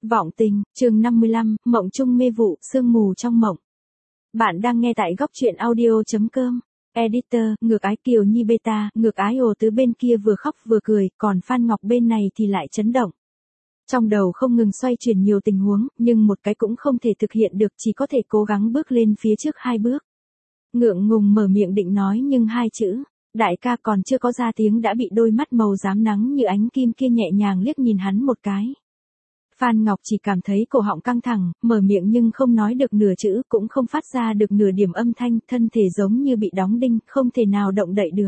Vọng tình, chương 55, mộng chung mê vụ, sương mù trong mộng. Bạn đang nghe tại góc truyện audio.com. Editor, ngược ái Kiều Nhi Beta, ngược ái Hồ Tứ bên kia vừa khóc vừa cười, còn Phan Ngọc bên này thì lại chấn động. Trong đầu không ngừng xoay chuyển nhiều tình huống, nhưng một cái cũng không thể thực hiện được, chỉ có thể cố gắng bước lên phía trước 2 bước. Ngượng ngùng mở miệng định nói nhưng 2 chữ, đại ca còn chưa có ra tiếng đã bị đôi mắt màu rám nắng như ánh kim kia nhẹ nhàng liếc nhìn hắn một cái. Phan Ngọc chỉ cảm thấy cổ họng căng thẳng, mở miệng nhưng không nói được nửa chữ, cũng không phát ra được nửa điểm âm thanh, thân thể giống như bị đóng đinh, không thể nào động đậy được.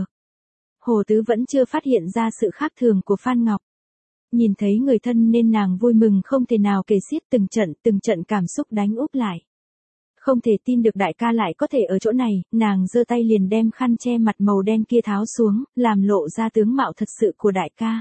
Hồ Tứ vẫn chưa phát hiện ra sự khác thường của Phan Ngọc. Nhìn thấy người thân nên nàng vui mừng không thể nào kể xiết, từng trận cảm xúc đánh úp lại. Không thể tin được đại ca lại có thể ở chỗ này, nàng giơ tay liền đem khăn che mặt màu đen kia tháo xuống, làm lộ ra tướng mạo thật sự của đại ca.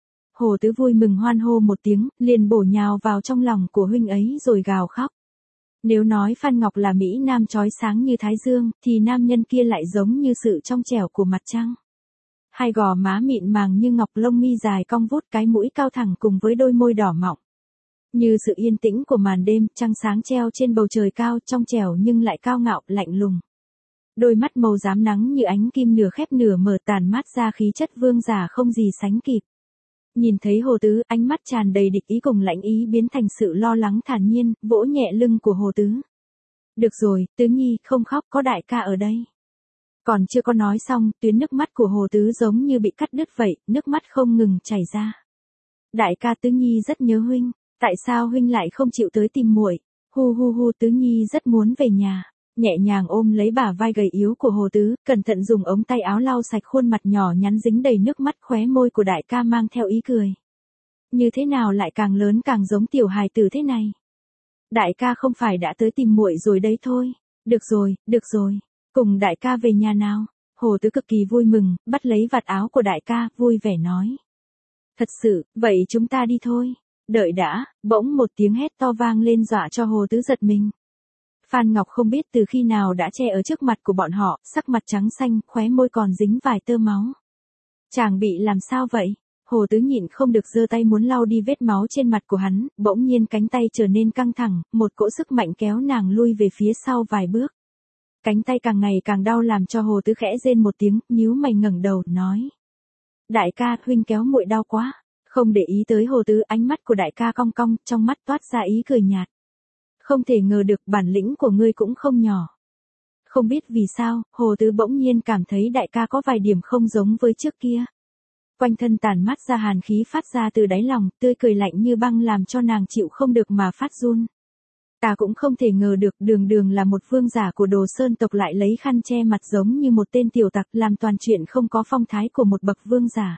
Hồ Tứ vui mừng hoan hô một tiếng, liền bổ nhào vào trong lòng của huynh ấy rồi gào khóc. Nếu nói Phan Ngọc là Mỹ Nam chói sáng như Thái Dương, thì nam nhân kia lại giống như sự trong trẻo của mặt trăng. Hai gò má mịn màng như ngọc, lông mi dài cong vút, cái mũi cao thẳng cùng với đôi môi đỏ mọng. Như sự yên tĩnh của màn đêm, trăng sáng treo trên bầu trời cao, trong trẻo nhưng lại cao ngạo, lạnh lùng. Đôi mắt màu rám nắng như ánh kim nửa khép nửa mở, tàn mát ra khí chất vương giả không gì sánh kịp. Nhìn thấy Hồ Tứ, ánh mắt tràn đầy địch ý cùng lãnh ý biến thành sự lo lắng thản nhiên, vỗ nhẹ lưng của Hồ Tứ. Được rồi, Tứ Nhi, không khóc, có đại ca ở đây. Còn chưa có nói xong, tuyến nước mắt của Hồ Tứ giống như bị cắt đứt vậy, nước mắt không ngừng chảy ra. Đại ca, Tứ Nhi rất nhớ huynh, tại sao huynh lại không chịu tới tìm muội? Hu hu hu, Tứ Nhi rất muốn về nhà. Nhẹ nhàng ôm lấy bả vai gầy yếu của Hồ Tứ, cẩn thận dùng ống tay áo lau sạch khuôn mặt nhỏ nhắn dính đầy nước mắt, khóe môi của đại ca mang theo ý cười. Như thế nào lại càng lớn càng giống tiểu hài tử thế này? Đại ca không phải đã tới tìm muội rồi đấy thôi. Được rồi, cùng đại ca về nhà nào. Hồ Tứ cực kỳ vui mừng, bắt lấy vạt áo của đại ca, vui vẻ nói. Thật sự, vậy chúng ta đi thôi. Đợi đã, bỗng một tiếng hét to vang lên dọa cho Hồ Tứ giật mình. Phan Ngọc không biết từ khi nào đã che ở trước mặt của bọn họ, sắc mặt trắng xanh, khóe môi còn dính vài tơ máu. Chàng bị làm sao vậy? Hồ Tứ nhịn không được giơ tay muốn lau đi vết máu trên mặt của hắn, bỗng nhiên cánh tay trở nên căng thẳng, một cỗ sức mạnh kéo nàng lui về phía sau vài bước. Cánh tay càng ngày càng đau làm cho Hồ Tứ khẽ rên một tiếng, nhíu mày ngẩng đầu, nói. Đại ca, huynh kéo muội đau quá. Không để ý tới Hồ Tứ, ánh mắt của đại ca cong cong, trong mắt toát ra ý cười nhạt. Không thể ngờ được bản lĩnh của ngươi cũng không nhỏ. Không biết vì sao, Hồ Tứ bỗng nhiên cảm thấy đại ca có vài điểm không giống với trước kia. Quanh thân tàn mát ra hàn khí phát ra từ đáy lòng, tươi cười lạnh như băng làm cho nàng chịu không được mà phát run. Ta cũng không thể ngờ được đường là một vương giả của Đồ Sơn tộc lại lấy khăn che mặt giống như một tên tiểu tặc, làm toàn chuyện không có phong thái của một bậc vương giả.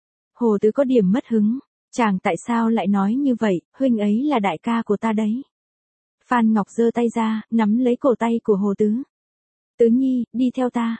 Hồ Tứ có điểm mất hứng. Chàng tại sao lại nói như vậy, huynh ấy là đại ca của ta đấy. Phan Ngọc giơ tay ra, nắm lấy cổ tay của Hồ Tứ. Tứ Nhi, đi theo ta.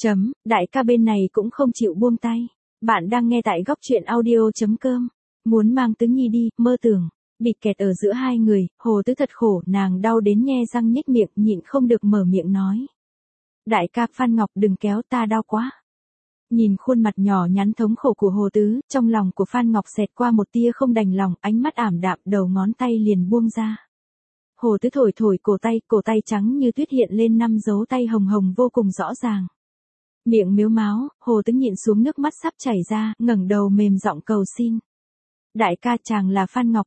Đại ca bên này cũng không chịu buông tay. Bạn đang nghe tại góc truyện audio.com. Muốn mang Tứ Nhi đi, mơ tưởng. Bị kẹt ở giữa hai người, Hồ Tứ thật khổ, nàng đau đến nhe răng nhếch miệng, nhịn không được mở miệng nói. Đại ca, Phan Ngọc đừng kéo, ta đau quá. Nhìn khuôn mặt nhỏ nhắn thống khổ của Hồ Tứ, trong lòng của Phan Ngọc xẹt qua một tia không đành lòng, ánh mắt ảm đạm, đầu ngón tay liền buông ra. Hồ Tứ thổi cổ tay trắng như tuyết hiện lên 5 dấu tay hồng hồng vô cùng rõ ràng. Miệng mếu máo, Hồ Tứ nhịn xuống nước mắt sắp chảy ra, ngẩng đầu mềm giọng cầu xin. Đại ca, chàng là Phan Ngọc,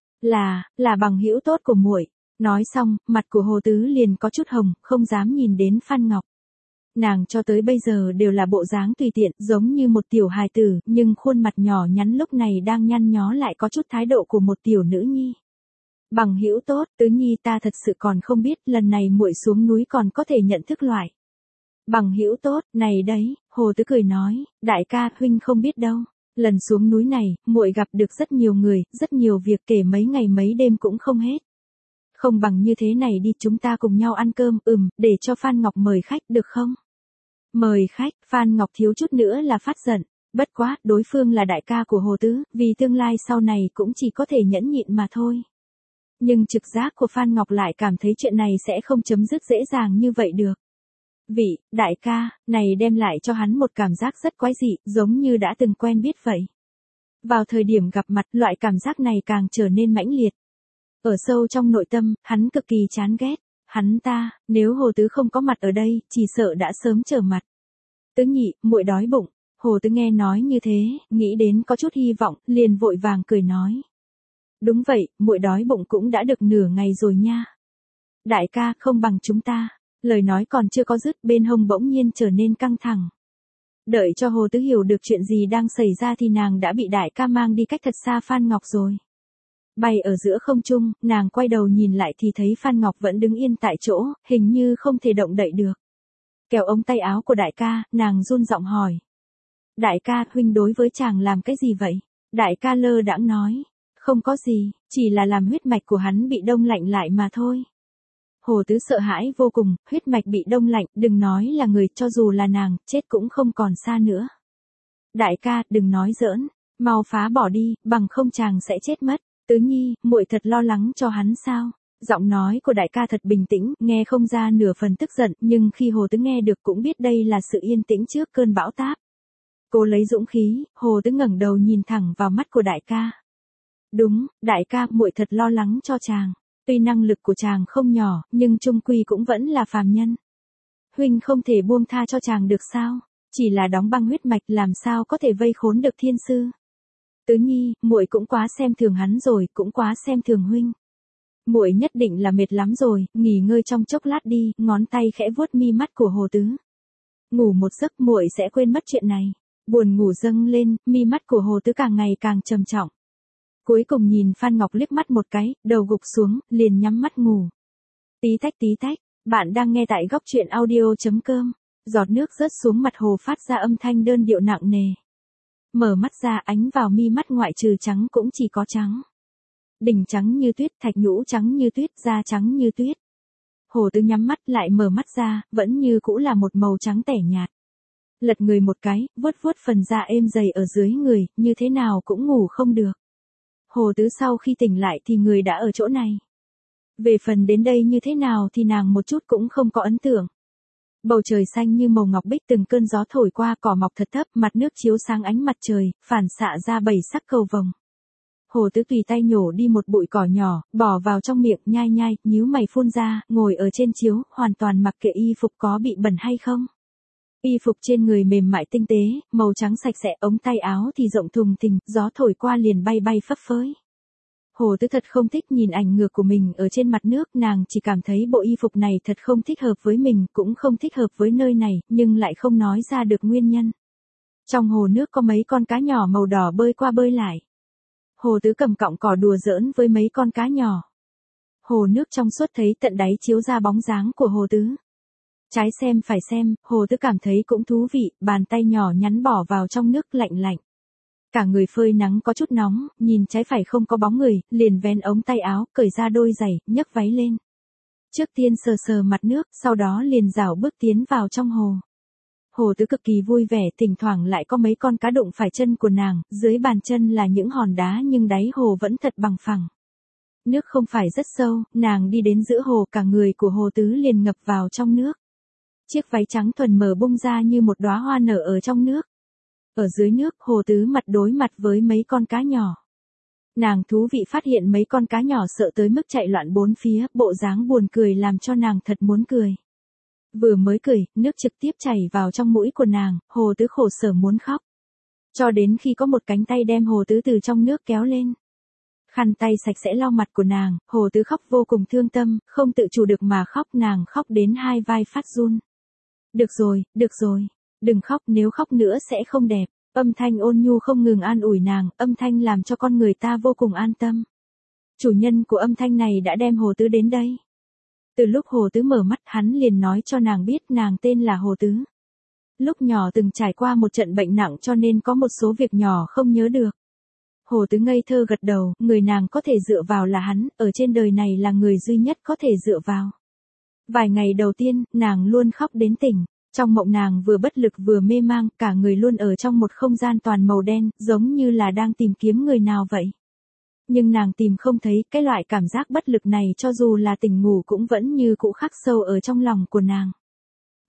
là bằng hữu tốt của muội. Nói xong, mặt của Hồ Tứ liền có chút hồng, không dám nhìn đến Phan Ngọc. Nàng cho tới bây giờ đều là bộ dáng tùy tiện, giống như một tiểu hài tử, nhưng khuôn mặt nhỏ nhắn lúc này đang nhăn nhó lại có chút thái độ của một tiểu nữ nhi. Bằng hữu tốt, Tứ Nhi, ta thật sự còn không biết, lần này muội xuống núi còn có thể nhận thức loại. Bằng hữu tốt, này đấy, Hồ Tứ cười nói, đại ca, huynh không biết đâu. Lần xuống núi này, muội gặp được rất nhiều người, rất nhiều việc, kể mấy ngày mấy đêm cũng không hết. Không bằng như thế này đi, chúng ta cùng nhau ăn cơm, để cho Phan Ngọc mời khách, được không? Mời khách, Phan Ngọc thiếu chút nữa là phát giận, bất quá, đối phương là đại ca của Hồ Tứ, vì tương lai sau này cũng chỉ có thể nhẫn nhịn mà thôi. Nhưng trực giác của Phan Ngọc lại cảm thấy chuyện này sẽ không chấm dứt dễ dàng như vậy được. Vị, đại ca, này đem lại cho hắn một cảm giác rất quái dị, giống như đã từng quen biết vậy. Vào thời điểm gặp mặt, loại cảm giác này càng trở nên mãnh liệt. Ở sâu trong nội tâm, hắn cực kỳ chán ghét. Hắn ta, nếu Hồ Tứ không có mặt ở đây, chỉ sợ đã sớm trở mặt. Tứ nhị, muội đói bụng. Hồ Tứ nghe nói như thế, nghĩ đến có chút hy vọng, liền vội vàng cười nói. Đúng vậy, muội đói bụng cũng đã được nửa ngày rồi nha. Đại ca, không bằng chúng ta. Lời nói còn chưa có dứt, bên hông bỗng nhiên trở nên căng thẳng. Đợi cho Hồ Tứ hiểu được chuyện gì đang xảy ra thì nàng đã bị đại ca mang đi cách thật xa Phan Ngọc rồi. Bay ở giữa không trung, nàng quay đầu nhìn lại thì thấy Phan Ngọc vẫn đứng yên tại chỗ, hình như không thể động đậy được. Kéo ống tay áo của đại ca, nàng run giọng hỏi. Đại ca, huynh đối với chàng làm cái gì vậy? Đại ca lơ đãng nói. Không có gì, chỉ là làm huyết mạch của hắn bị đông lạnh lại mà thôi. Hồ Tứ sợ hãi vô cùng, huyết mạch bị đông lạnh, đừng nói là người, cho dù là nàng, chết cũng không còn xa nữa. Đại ca, đừng nói giỡn, mau phá bỏ đi, bằng không chàng sẽ chết mất. Tứ nhi, muội thật lo lắng cho hắn sao? Giọng nói của đại ca thật bình tĩnh, nghe không ra nửa phần tức giận, nhưng khi Hồ Tứ nghe được cũng biết đây là sự yên tĩnh trước cơn bão táp. Cô lấy dũng khí, Hồ Tứ ngẩng đầu nhìn thẳng vào mắt của đại ca. Đúng, đại ca, muội thật lo lắng cho chàng. Tuy năng lực của chàng không nhỏ, nhưng chung quy cũng vẫn là phàm nhân. Huynh không thể buông tha cho chàng được sao? Chỉ là đóng băng huyết mạch làm sao có thể vây khốn được thiên sư? Tứ nhi, muội cũng quá xem thường hắn rồi, cũng quá xem thường huynh. Muội nhất định là mệt lắm rồi, nghỉ ngơi trong chốc lát đi, ngón tay khẽ vuốt mi mắt của Hồ Tứ. Ngủ một giấc muội sẽ quên mất chuyện này. Buồn ngủ dâng lên, mi mắt của Hồ Tứ càng ngày càng trầm trọng. Cuối cùng nhìn Phan Ngọc liếc mắt một cái, đầu gục xuống, liền nhắm mắt ngủ. Tí tách, bạn đang nghe tại góc truyện audio.com. Giọt nước rớt xuống mặt hồ phát ra âm thanh đơn điệu nặng nề. Mở mắt ra, ánh vào mi mắt ngoại trừ trắng cũng chỉ có trắng. Đỉnh trắng như tuyết, thạch nhũ trắng như tuyết, da trắng như tuyết. Hồ Tứ nhắm mắt lại mở mắt ra, vẫn như cũ là một màu trắng tẻ nhạt. Lật người một cái, vuốt phần da êm dày ở dưới người, như thế nào cũng ngủ không được. Hồ Tứ sau khi tỉnh lại thì người đã ở chỗ này. Về phần đến đây như thế nào thì nàng một chút cũng không có ấn tượng. Bầu trời xanh như màu ngọc bích, từng cơn gió thổi qua, cỏ mọc thật thấp, mặt nước chiếu sáng ánh mặt trời, phản xạ ra 7 sắc cầu vồng. Hồ Tứ tùy tay nhổ đi một bụi cỏ nhỏ, bỏ vào trong miệng, nhai, nhíu mày phun ra, ngồi ở trên chiếu, hoàn toàn mặc kệ y phục có bị bẩn hay không. Y phục trên người mềm mại tinh tế, màu trắng sạch sẽ, ống tay áo thì rộng thùng thình, gió thổi qua liền bay phấp phới. Hồ Tứ thật không thích nhìn ảnh ngược của mình ở trên mặt nước, nàng chỉ cảm thấy bộ y phục này thật không thích hợp với mình, cũng không thích hợp với nơi này, nhưng lại không nói ra được nguyên nhân. Trong hồ nước có mấy con cá nhỏ màu đỏ bơi qua bơi lại. Hồ Tứ cầm cọng cỏ đùa giỡn với mấy con cá nhỏ. Hồ nước trong suốt thấy tận đáy chiếu ra bóng dáng của Hồ Tứ. Trái xem phải xem, Hồ Tứ cảm thấy cũng thú vị, bàn tay nhỏ nhắn bỏ vào trong nước lạnh. Cả người phơi nắng có chút nóng, nhìn trái phải không có bóng người, liền vén ống tay áo, cởi ra đôi giày, nhấc váy lên. Trước tiên sờ mặt nước, sau đó liền rảo bước tiến vào trong hồ. Hồ Tứ cực kỳ vui vẻ, thỉnh thoảng lại có mấy con cá đụng phải chân của nàng, dưới bàn chân là những hòn đá nhưng đáy hồ vẫn thật bằng phẳng. Nước không phải rất sâu, nàng đi đến giữa hồ, cả người của Hồ Tứ liền ngập vào trong nước. Chiếc váy trắng thuần mờ bung ra như một đóa hoa nở ở trong nước. Ở dưới nước, Hồ Tứ mặt đối mặt với mấy con cá nhỏ. Nàng thú vị phát hiện mấy con cá nhỏ sợ tới mức chạy loạn bốn phía, bộ dáng buồn cười làm cho nàng thật muốn cười. Vừa mới cười, nước trực tiếp chảy vào trong mũi của nàng, Hồ Tứ khổ sở muốn khóc. Cho đến khi có một cánh tay đem Hồ Tứ từ trong nước kéo lên. Khăn tay sạch sẽ lau mặt của nàng, Hồ Tứ khóc vô cùng thương tâm, không tự chủ được mà khóc, nàng khóc đến hai vai phát run. Được rồi, đừng khóc, nếu khóc nữa sẽ không đẹp. Âm thanh ôn nhu không ngừng an ủi nàng, âm thanh làm cho con người ta vô cùng an tâm. Chủ nhân của âm thanh này đã đem Hồ Tứ đến đây. Từ lúc Hồ Tứ mở mắt, hắn liền nói cho nàng biết nàng tên là Hồ Tứ. Lúc nhỏ từng trải qua một trận bệnh nặng cho nên có một số việc nhỏ không nhớ được. Hồ Tứ ngây thơ gật đầu, người nàng có thể dựa vào là hắn, ở trên đời này là người duy nhất có thể dựa vào. Vài ngày đầu tiên, nàng luôn khóc đến tỉnh. Trong mộng nàng vừa bất lực vừa mê mang, cả người luôn ở trong một không gian toàn màu đen, giống như là đang tìm kiếm người nào vậy. Nhưng nàng tìm không thấy, cái loại cảm giác bất lực này cho dù là tỉnh ngủ cũng vẫn như cũ khắc sâu ở trong lòng của nàng.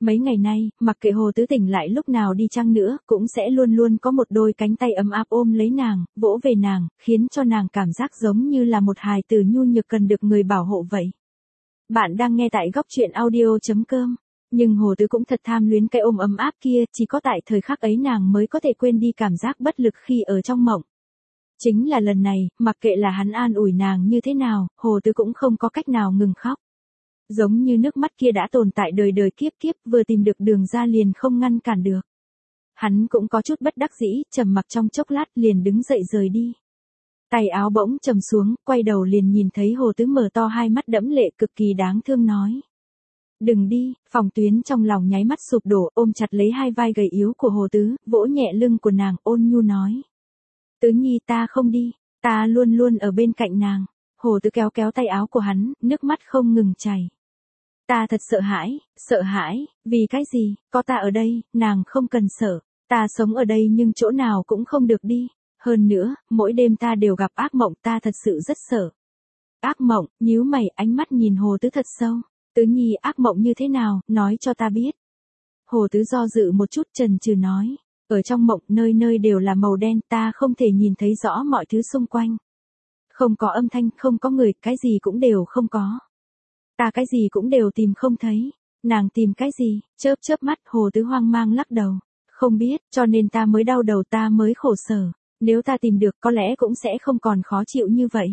Mấy ngày nay, mặc kệ Hồ Tứ tỉnh lại lúc nào đi chăng nữa, cũng sẽ luôn luôn có một đôi cánh tay ấm áp ôm lấy nàng, vỗ về nàng, khiến cho nàng cảm giác giống như là một hài tử nhu nhược cần được người bảo hộ vậy. Bạn đang nghe tại góc truyện audio.com. Nhưng Hồ Tứ cũng thật tham luyến cái ôm ấm áp kia, chỉ có tại thời khắc ấy nàng mới có thể quên đi cảm giác bất lực khi ở trong mộng. Chính là lần này, mặc kệ là hắn an ủi nàng như thế nào, Hồ Tứ cũng không có cách nào ngừng khóc. Giống như nước mắt kia đã tồn tại đời đời kiếp kiếp, vừa tìm được đường ra liền không ngăn cản được. Hắn cũng có chút bất đắc dĩ, trầm mặc trong chốc lát liền đứng dậy rời đi. Tay áo bỗng trầm xuống, quay đầu liền nhìn thấy Hồ Tứ mở to hai mắt đẫm lệ cực kỳ đáng thương nói. Đừng đi, Phòng Tuyến trong lòng nháy mắt sụp đổ, ôm chặt lấy hai vai gầy yếu của Hồ Tứ, vỗ nhẹ lưng của nàng, ôn nhu nói. Tứ Nhi, ta không đi, ta luôn luôn ở bên cạnh nàng. Hồ Tứ kéo kéo tay áo của hắn, nước mắt không ngừng chảy. Ta thật sợ hãi, vì cái gì, có ta ở đây, nàng không cần sợ, ta sống ở đây nhưng chỗ nào cũng không được đi. Hơn nữa, mỗi đêm ta đều gặp ác mộng, ta thật sự rất sợ. Ác mộng, nhíu mày, ánh mắt nhìn Hồ Tứ thật sâu. Tứ Nhi, ác mộng như thế nào, nói cho ta biết. Hồ Tứ do dự một chút, chần chừ nói. Ở trong mộng, nơi nơi đều là màu đen, ta không thể nhìn thấy rõ mọi thứ xung quanh. Không có âm thanh, không có người, cái gì cũng đều không có. Ta cái gì cũng đều tìm không thấy. Nàng tìm cái gì? Chớp chớp mắt, Hồ Tứ hoang mang lắc đầu. Không biết, cho nên ta mới đau đầu, ta mới khổ sở. Nếu ta tìm được, có lẽ cũng sẽ không còn khó chịu như vậy.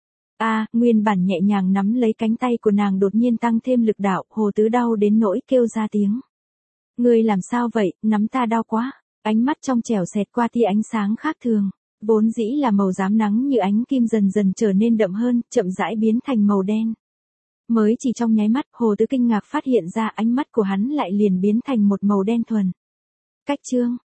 Nguyên bản nhẹ nhàng nắm lấy cánh tay của nàng đột nhiên tăng thêm lực đạo, Hồ Tứ đau đến nỗi kêu ra tiếng. Ngươi làm sao vậy, nắm ta đau quá. Ánh mắt trong trẻo xẹt qua tia ánh sáng khác thường. Vốn dĩ là màu rám nắng như ánh kim dần dần trở nên đậm hơn, chậm rãi biến thành màu đen. Mới chỉ trong nháy mắt, Hồ Tứ kinh ngạc phát hiện ra ánh mắt của hắn lại liền biến thành một màu đen thuần. Cách chương.